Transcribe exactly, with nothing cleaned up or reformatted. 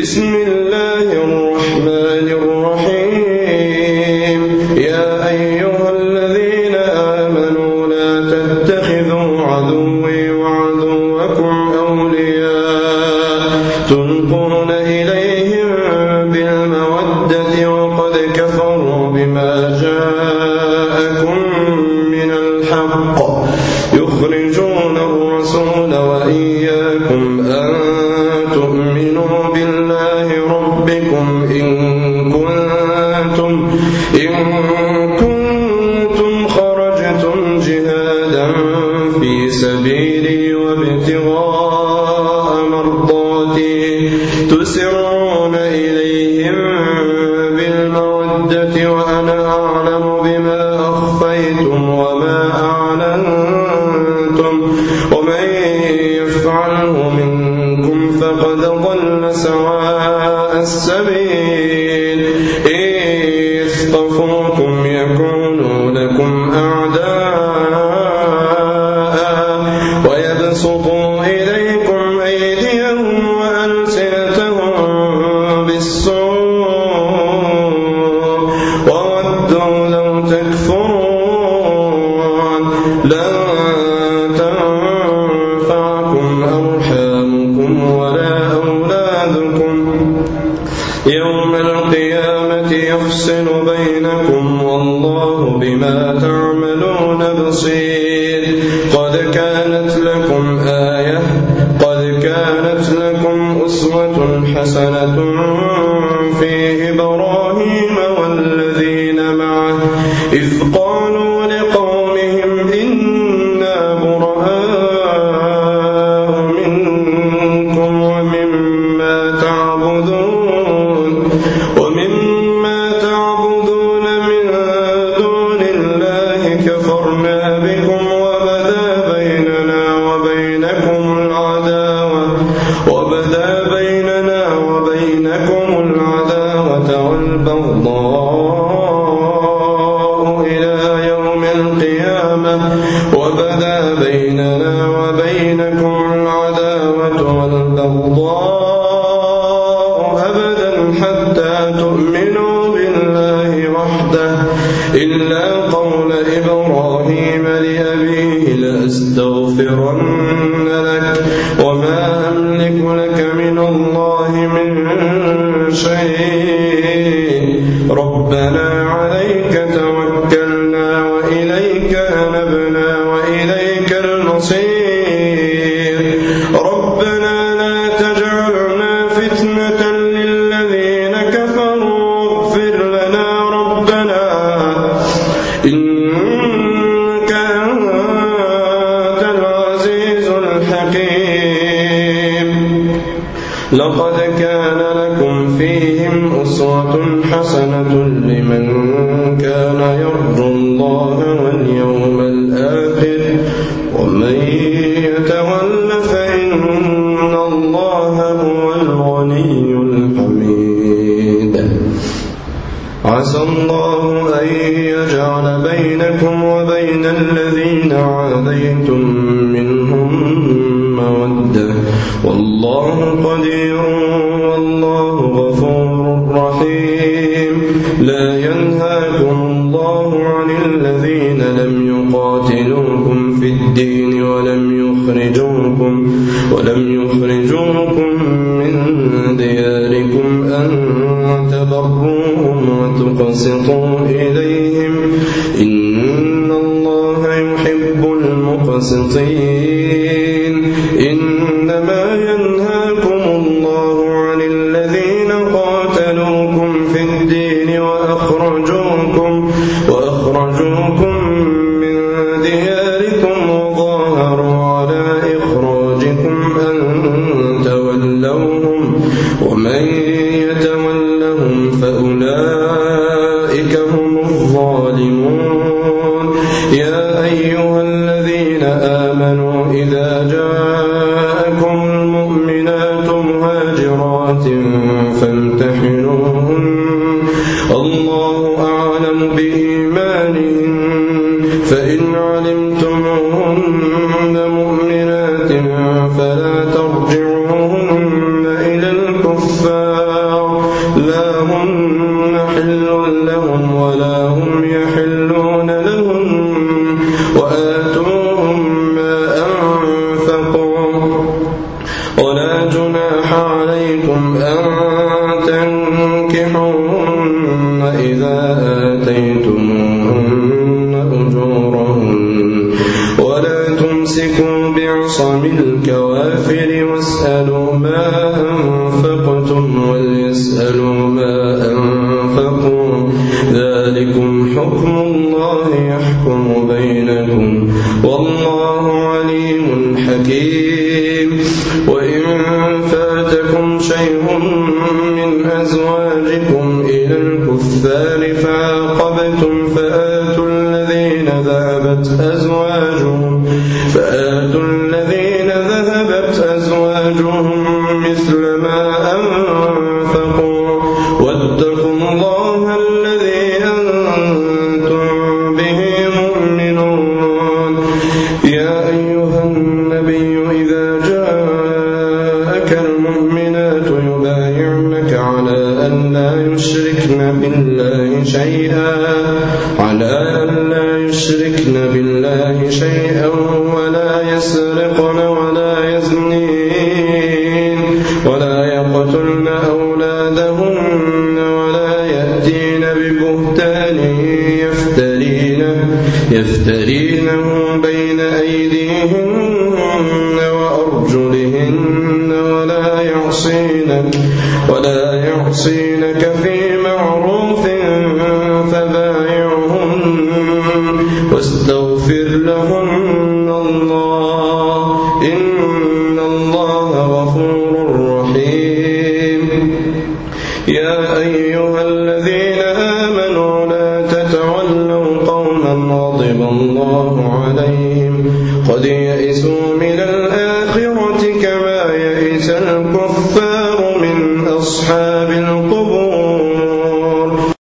بسم الله الرحمن الرحيم يا أيها الذين آمنوا لا تتخذوا عدوي وعدوكم أولياء تلقون إليهم بالمودة وقد كفروا بما جاءكم من الحق يخرجون الرسول وإياكم أن تؤمنوا بالله ربكم إن كنتم, إن كنتم خرجتم جهادا في سبيلي وابتغاء مرضاتي تسرون إليهم بالمودة وأنا أعلم بما أخفيتم وما أعلنتم ومن يفعله منكم فقد ضل سواء السبيل إن يثقفوكم يكونوا لكم أعداء ويبسطوا إليكم أيديهم وألسنتهم بالسوء وودوا لو تكفرون لن تنفعكم أرحامكم ولا أولادكم يوم القيامة يفصل بينكم والله بما تعملون بصير قد كانت لكم آية قد كانت لكم أسوة حسنة في إبراهيم والذين معه إذ قالوا لقومهم إنا براء منكم ومما تعبدون ومما تعبدون من دون الله كفرنا بكم وبدا بيننا وبينكم العداوة وبدا بيننا وبينكم العداوة والبغضاء إلى يوم القيامة وبدا بيننا وبينكم العداوة والبغضاء أبدا حتى تؤمنوا بالله وحده إلا قول إبراهيم لأبيه لأستغفرن لك وما أملك لك من الله من شيء ربنا عليك توكلنا وإليك أنبنا وإليك المصير ربنا لا تجعلنا فتنة للذين كفروا واغفر لنا ربنا إنك أنت العزيز الحكيم لقد كان لكم فيهم أسوة حسنة لمن كان يرجو الله واليوم الآخر ومن يتول فإن الله هو الغني الحميد عسى الله أن يجعل بينكم وبين الذين عاديتم منهم مودة والله قدير والله غفور رحيم لا ينهاكم الله عن الذين لم يقاتلوكم في الدين ولم يخرجوكم ولم يخرجوكم من دياركم أن تبروهم وتقسطوا إليهم إن الله يحب المقسطين إنما ينهاكم الله عن الذين قاتلوكم في الدين وأخرجوكم وأخرجوكم من دياركم وظاهروا على إخراجكم أن تولوهم ومن يتولهم فأولئك هم الظالمون يا أيها الذين آمنوا إذا جاءكم المؤمنات مهاجرات فامتحنوهن الله أعلم بإيمانهن فإن علمتموهن مؤمنات فلا ترجعوهن إلى الكفر الكفار لا هن حل لهم ولا هم يحلون لهم وآتوهم ما أنفقوا ولا جناح عليكم أن تنكحوهن إذا آتيتموهن أجورهن ولا تمسكوا بعصم الكوافر واسألوا ما أنفقتم وليسألوا ما أنفقوا ذلكم حكم الله يحكم بينكم والله عليم حكيم. وإن فاتكم شيء من أزواجكم إلى الكفار فعاقبتم فآتوا الذين ذهبت أزواجهم فآتوا الذين ذهبت أزواجهم مثل ما أنفقوا واتقوا الله الذي أنتم به مؤمنون. يا أيها النبي إذا جاءك المؤمنات يبايعنك على أن لا يشركن بالله شيئا على أن لا يشركن بالله شيئا ولا يسرقن ولا يزنين ولا يقتلن أولادهن ولا يأتين ببهتان يفترينه يفترينه بين أيديهن وأرجلهن ولا يعصينك ولا يعصينك في معروف فبايعهن واستغفر لهن الله إن الله غفور رحيم. يا أيها الذين آمنوا لا تتولوا قوما غضب الله عليهم قد يئسوا من الآخرة كما يئس الكفار من أصحاب